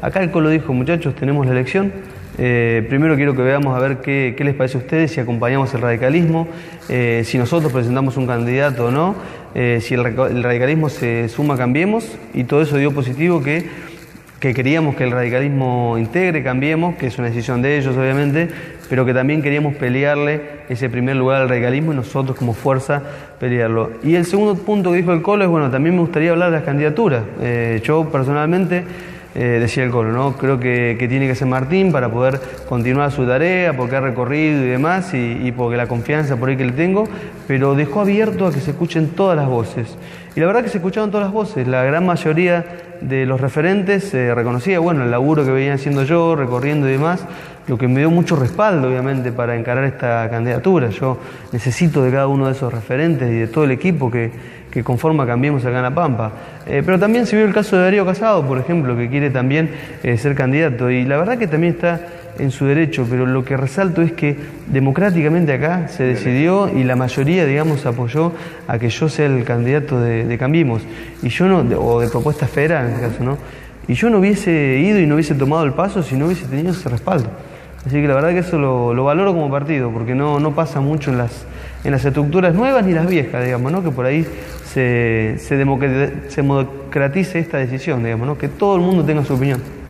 Acá el Colo dijo, muchachos, tenemos la elección. Primero quiero que veamos a ver qué les parece a ustedes, si acompañamos el radicalismo, si nosotros presentamos un candidato o no, si el radicalismo se suma, cambiemos, y todo eso dio positivo que queríamos que el radicalismo integre, cambiemos, que es una decisión de ellos obviamente, pero que también queríamos pelearle ese primer lugar al radicalismo y nosotros como fuerza pelearlo. Y el segundo punto que dijo el Colo es, bueno, también me gustaría hablar de las candidaturas. Yo personalmente, decía el Colo, ¿no? Creo que tiene que ser Martín para poder continuar su tarea, porque ha recorrido y demás, y porque la confianza por ahí que le tengo, pero dejó abierto a que se escuchen todas las voces. Y la verdad que se escucharon todas las voces, la gran mayoría de los referentes reconocía, bueno, el laburo que venía haciendo yo, recorriendo y demás, lo que me dio mucho respaldo, obviamente, para encarar esta candidatura. Yo necesito de cada uno de esos referentes y de todo el equipo que conforma Cambiemos acá en La Pampa. Pero también se vio el caso de Darío Casado, por ejemplo, que quiere también ser candidato, y la verdad que también está en su derecho, pero lo que resalto es que democráticamente acá se decidió y la mayoría, digamos, apoyó a que yo sea el candidato de Cambiemos, y yo no, o de Propuesta Federal en este caso, ¿no? Y yo no hubiese ido y no hubiese tomado el paso si no hubiese tenido ese respaldo. Así que la verdad que eso lo valoro como partido, porque no pasa mucho en las estructuras nuevas ni las viejas, digamos, ¿no? Que por ahí se democratice esta decisión, digamos, ¿no? Que todo el mundo tenga su opinión.